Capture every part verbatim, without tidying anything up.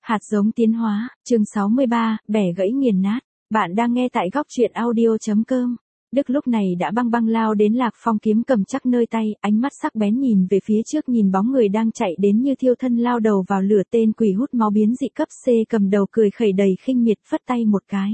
Hạt giống tiến hóa, chương sáu mươi ba, bẻ gãy nghiền nát. Bạn đang nghe tại góc truyện audio.com. Đức lúc này đã băng băng lao đến Lạc Phong, kiếm cầm chắc nơi tay, ánh mắt sắc bén nhìn về phía trước, nhìn bóng người đang chạy đến như thiêu thân lao đầu vào lửa. Tên quỷ hút máu biến dị cấp C cầm đầu cười khẩy đầy khinh miệt, phất tay một cái.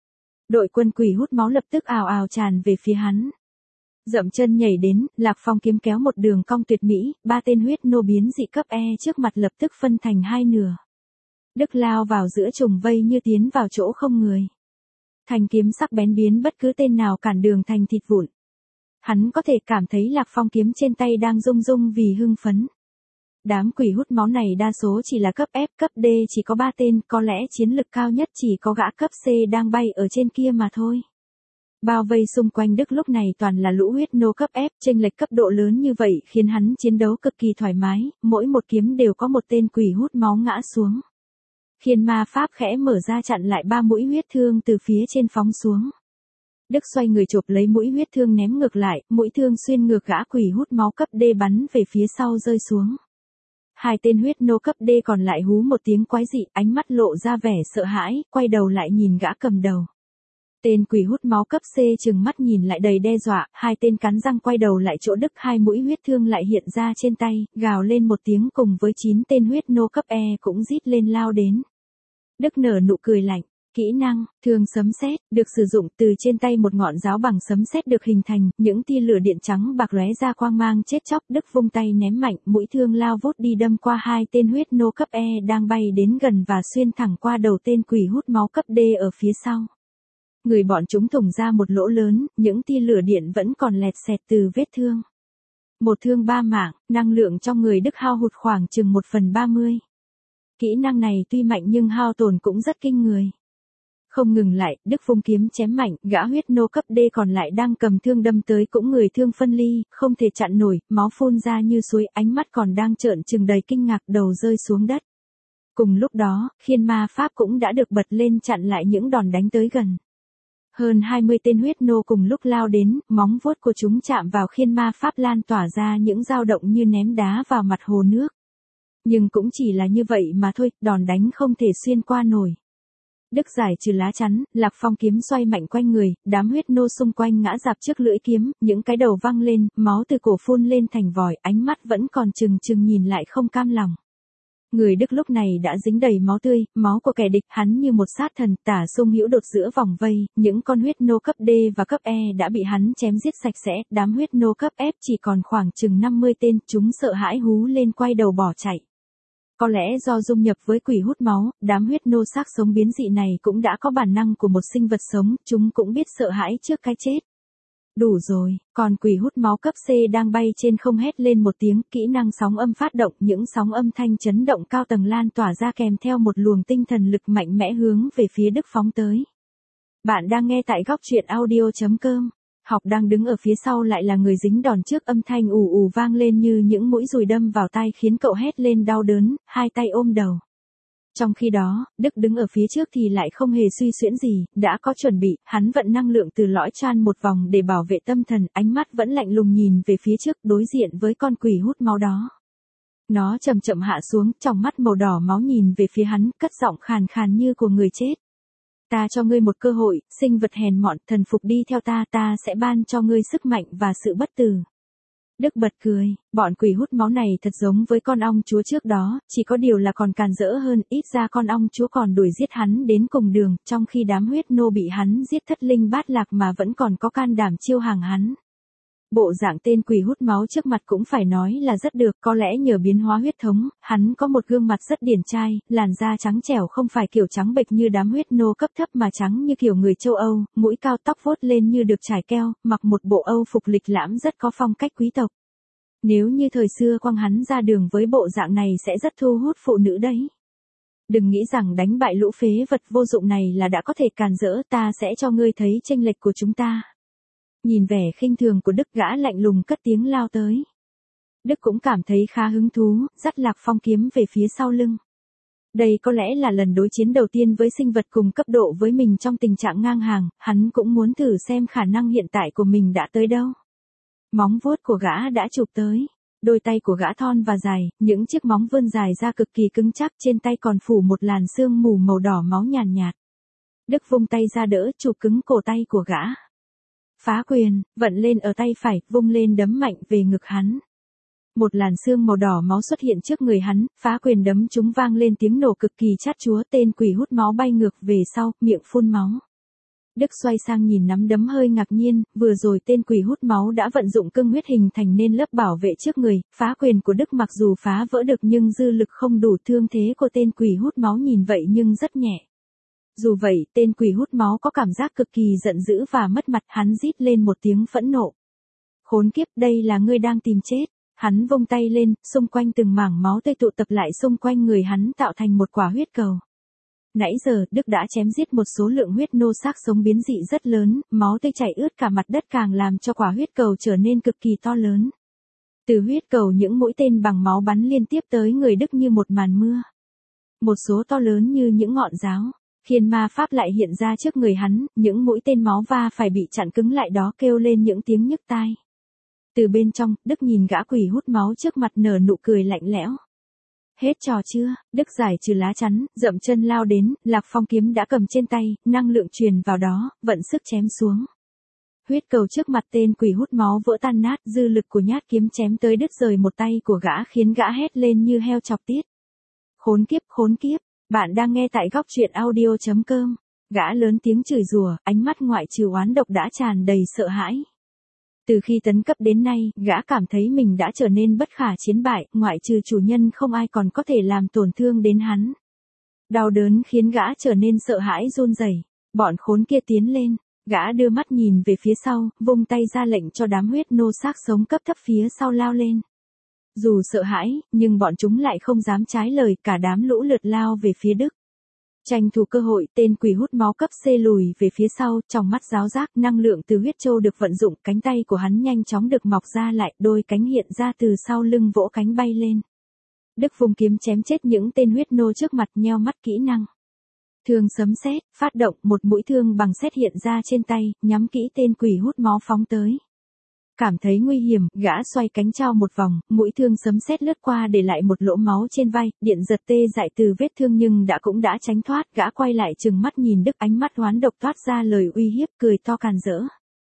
Đội quân quỷ hút máu lập tức ào ào tràn về phía hắn. Dậm chân nhảy đến, Lạc Phong kiếm kéo một đường cong tuyệt mỹ, ba tên huyết nô biến dị cấp E trước mặt lập tức phân thành hai nửa. Đức lao vào giữa trùng vây như tiến vào chỗ không người. Thanh kiếm sắc bén biến bất cứ tên nào cản đường thành thịt vụn. Hắn có thể cảm thấy Lạc Phong kiếm trên tay đang rung rung vì hưng phấn. Đám quỷ hút máu này đa số chỉ là cấp F, cấp D chỉ có ba tên, có lẽ chiến lực cao nhất chỉ có gã cấp C đang bay ở trên kia mà thôi. Bao vây xung quanh Đức lúc này toàn là lũ huyết nô cấp F, chênh lệch cấp độ lớn như vậy khiến hắn chiến đấu cực kỳ thoải mái, mỗi một kiếm đều có một tên quỷ hút máu ngã xuống. Khiên ma pháp khẽ mở ra chặn lại ba mũi huyết thương từ phía trên phóng xuống. Đức xoay người chụp lấy mũi huyết thương ném ngược lại, mũi thương xuyên ngược gã quỷ hút máu cấp D bắn về phía sau rơi xuống. Hai tên huyết nô cấp D còn lại hú một tiếng quái dị, ánh mắt lộ ra vẻ sợ hãi, quay đầu lại nhìn gã cầm đầu. Tên quỷ hút máu cấp C trừng mắt nhìn lại đầy đe dọa, hai tên cắn răng quay đầu lại chỗ Đức, hai mũi huyết thương lại hiện ra trên tay, gào lên một tiếng cùng với chín tên huyết nô cấp E cũng rít lên lao đến. Đức nở nụ cười lạnh, kỹ năng, thương sấm sét, được sử dụng từ trên tay một ngọn giáo bằng sấm sét được hình thành, những tia lửa điện trắng bạc lóe ra quang mang chết chóc. Đức vung tay ném mạnh, mũi thương lao vút đi đâm qua hai tên huyết nô cấp E đang bay đến gần và xuyên thẳng qua đầu tên quỷ hút máu cấp D ở phía sau. Người bọn chúng thủng ra một lỗ lớn, những tia lửa điện vẫn còn lẹt xẹt từ vết thương. Một thương ba mạng, năng lượng trong người Đức hao hụt khoảng chừng một phần ba mươi. Kỹ năng này tuy mạnh nhưng hao tổn cũng rất kinh người. Không ngừng lại, Đức vung kiếm chém mạnh, gã huyết nô cấp D còn lại đang cầm thương đâm tới cũng người thương phân ly, không thể chặn nổi, máu phun ra như suối, ánh mắt còn đang trợn trừng đầy kinh ngạc, đầu rơi xuống đất. Cùng lúc đó, khiên ma pháp cũng đã được bật lên chặn lại những đòn đánh tới gần. Hơn hai mươi tên huyết nô cùng lúc lao đến, móng vuốt của chúng chạm vào khiên ma pháp lan tỏa ra những dao động như ném đá vào mặt hồ nước. Nhưng cũng chỉ là như vậy mà thôi, đòn đánh không thể xuyên qua nổi. Đức giải trừ lá chắn, Lạc Phong kiếm xoay mạnh quanh người, đám huyết nô xung quanh ngã rạp trước lưỡi kiếm, những cái đầu văng lên, máu từ cổ phun lên thành vòi, ánh mắt vẫn còn trừng trừng nhìn lại không cam lòng. Người Đức lúc này đã dính đầy máu tươi, máu của kẻ địch, hắn như một sát thần, tả xung hữu đột giữa vòng vây, những con huyết nô cấp D và cấp E đã bị hắn chém giết sạch sẽ, đám huyết nô cấp F chỉ còn khoảng chừng năm mươi tên, chúng sợ hãi hú lên quay đầu bỏ chạy. Có lẽ do dung nhập với quỷ hút máu, đám huyết nô xác sống biến dị này cũng đã có bản năng của một sinh vật sống, chúng cũng biết sợ hãi trước cái chết. Đủ rồi, còn quỷ hút máu cấp C đang bay trên không hét lên một tiếng, kỹ năng sóng âm phát động, những sóng âm thanh chấn động cao tầng lan tỏa ra kèm theo một luồng tinh thần lực mạnh mẽ hướng về phía Đức phóng tới. Bạn đang nghe tại góc truyện audio.com. Học đang đứng ở phía sau lại là người dính đòn trước, âm thanh ù ù vang lên như những mũi dùi đâm vào tai khiến cậu hét lên đau đớn, hai tay ôm đầu. Trong khi đó, Đức đứng ở phía trước thì lại không hề suy xuyễn gì, đã có chuẩn bị, hắn vận năng lượng từ lõi chan một vòng để bảo vệ tâm thần, ánh mắt vẫn lạnh lùng nhìn về phía trước đối diện với con quỷ hút máu đó. Nó chậm chậm hạ xuống, trong mắt màu đỏ máu nhìn về phía hắn, cất giọng khàn khàn như của người chết. Ta cho ngươi một cơ hội, sinh vật hèn mọn, thần phục đi theo ta, ta sẽ ban cho ngươi sức mạnh và sự bất tử. Đức bật cười, bọn quỷ hút máu này thật giống với con ong chúa trước đó, chỉ có điều là còn càn rỡ hơn, ít ra con ong chúa còn đuổi giết hắn đến cùng đường, trong khi đám huyết nô bị hắn giết thất linh bát lạc mà vẫn còn có can đảm chiêu hàng hắn. Bộ dạng tên quỷ hút máu trước mặt cũng phải nói là rất được, có lẽ nhờ biến hóa huyết thống, hắn có một gương mặt rất điển trai, làn da trắng trẻo không phải kiểu trắng bệch như đám huyết nô cấp thấp mà trắng như kiểu người châu Âu, mũi cao tóc vuốt lên như được trải keo, mặc một bộ Âu phục lịch lãm rất có phong cách quý tộc. Nếu như thời xưa quăng hắn ra đường với bộ dạng này sẽ rất thu hút phụ nữ đấy. Đừng nghĩ rằng đánh bại lũ phế vật vô dụng này là đã có thể càn rỡ, ta sẽ cho ngươi thấy chênh lệch của chúng ta. Nhìn vẻ khinh thường của Đức, gã lạnh lùng cất tiếng lao tới. Đức cũng cảm thấy khá hứng thú, dắt Lạc Phong kiếm về phía sau lưng. Đây có lẽ là lần đối chiến đầu tiên với sinh vật cùng cấp độ với mình trong tình trạng ngang hàng, hắn cũng muốn thử xem khả năng hiện tại của mình đã tới đâu. Móng vuốt của gã đã chụp tới. Đôi tay của gã thon và dài, những chiếc móng vươn dài ra cực kỳ cứng chắc, trên tay còn phủ một làn sương mù màu đỏ máu nhàn nhạt, nhạt. Đức vung tay ra đỡ, chụp cứng cổ tay của gã. Phá quyền, vận lên ở tay phải, vung lên đấm mạnh về ngực hắn. Một làn sương màu đỏ máu xuất hiện trước người hắn, phá quyền đấm chúng vang lên tiếng nổ cực kỳ chát chúa, tên quỷ hút máu bay ngược về sau, miệng phun máu. Đức xoay sang nhìn nắm đấm hơi ngạc nhiên, vừa rồi tên quỷ hút máu đã vận dụng cương huyết hình thành nên lớp bảo vệ trước người, phá quyền của Đức mặc dù phá vỡ được nhưng dư lực không đủ, thương thế của tên quỷ hút máu nhìn vậy nhưng rất nhẹ. Dù vậy, tên quỷ hút máu có cảm giác cực kỳ giận dữ và mất mặt, hắn rít lên một tiếng phẫn nộ. Khốn kiếp, đây là ngươi đang tìm chết. Hắn vung tay lên, xung quanh từng mảng máu tươi tụ tập lại xung quanh người hắn tạo thành một quả huyết cầu. Nãy giờ, Đức đã chém giết một số lượng huyết nô xác sống biến dị rất lớn, máu tươi chảy ướt cả mặt đất càng làm cho quả huyết cầu trở nên cực kỳ to lớn. Từ huyết cầu những mũi tên bằng máu bắn liên tiếp tới người Đức như một màn mưa. Một số to lớn như những ngọn giáo. Khiên ma pháp lại hiện ra trước người hắn, những mũi tên máu va phải bị chặn cứng lại đó kêu lên những tiếng nhức tai. Từ bên trong, Đức nhìn gã quỷ hút máu trước mặt nở nụ cười lạnh lẽo. Hết trò chưa? Đức giải trừ lá chắn, dậm chân lao đến, Lạc Phong kiếm đã cầm trên tay, năng lượng truyền vào đó, vận sức chém xuống. Huyết cầu trước mặt tên quỷ hút máu vỡ tan nát, dư lực của nhát kiếm chém tới đứt rời một tay của gã khiến gã hét lên như heo chọc tiết. Khốn kiếp, khốn kiếp, bạn đang nghe tại góc truyện audio chấm com. Gã lớn tiếng chửi rủa, ánh mắt ngoại trừ oán độc đã tràn đầy sợ hãi. Từ khi tấn cấp đến nay, gã cảm thấy mình đã trở nên bất khả chiến bại, ngoại trừ chủ nhân không ai còn có thể làm tổn thương đến hắn. Đau đớn khiến gã trở nên sợ hãi run rẩy. Bọn khốn kia tiến lên, gã đưa mắt nhìn về phía sau, vung tay ra lệnh cho đám huyết nô xác sống cấp thấp phía sau lao lên. Dù sợ hãi, nhưng bọn chúng lại không dám trái lời, cả đám lũ lượt lao về phía Đức. Tranh thủ cơ hội, tên quỷ hút máu cấp C lùi về phía sau, trong mắt giáo giác, năng lượng từ huyết châu được vận dụng, cánh tay của hắn nhanh chóng được mọc ra lại, đôi cánh hiện ra từ sau lưng vỗ cánh bay lên. Đức vùng kiếm chém chết những tên huyết nô trước mặt, nheo mắt kỹ năng. Thương sấm sét, phát động, một mũi thương bằng sét hiện ra trên tay, nhắm kỹ tên quỷ hút máu phóng tới. Cảm thấy nguy hiểm, gã xoay cánh trao một vòng, mũi thương sấm sét lướt qua để lại một lỗ máu trên vai, điện giật tê dại từ vết thương nhưng đã cũng đã tránh thoát, gã quay lại trừng mắt nhìn Đức, ánh mắt oán độc toát ra lời uy hiếp, cười to càn rỡ.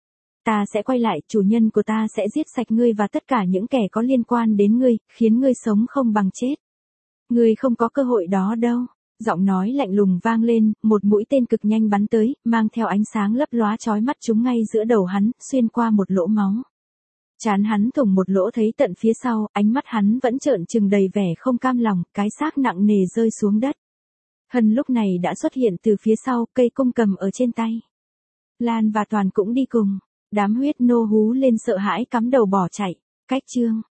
Ta sẽ quay lại, chủ nhân của ta sẽ giết sạch ngươi và tất cả những kẻ có liên quan đến ngươi, khiến ngươi sống không bằng chết. Ngươi không có cơ hội đó đâu. Giọng nói lạnh lùng vang lên, một mũi tên cực nhanh bắn tới, mang theo ánh sáng lấp lóa chói mắt trúng ngay giữa đầu hắn, xuyên qua một lỗ máu. Trán hắn thủng một lỗ thấy tận phía sau, ánh mắt hắn vẫn trợn trừng đầy vẻ không cam lòng, cái xác nặng nề rơi xuống đất. Hân lúc này đã xuất hiện từ phía sau, cây cung cầm ở trên tay. Lan và Toàn cũng đi cùng. Đám huyết nô hú lên sợ hãi cắm đầu bỏ chạy. Cách chương.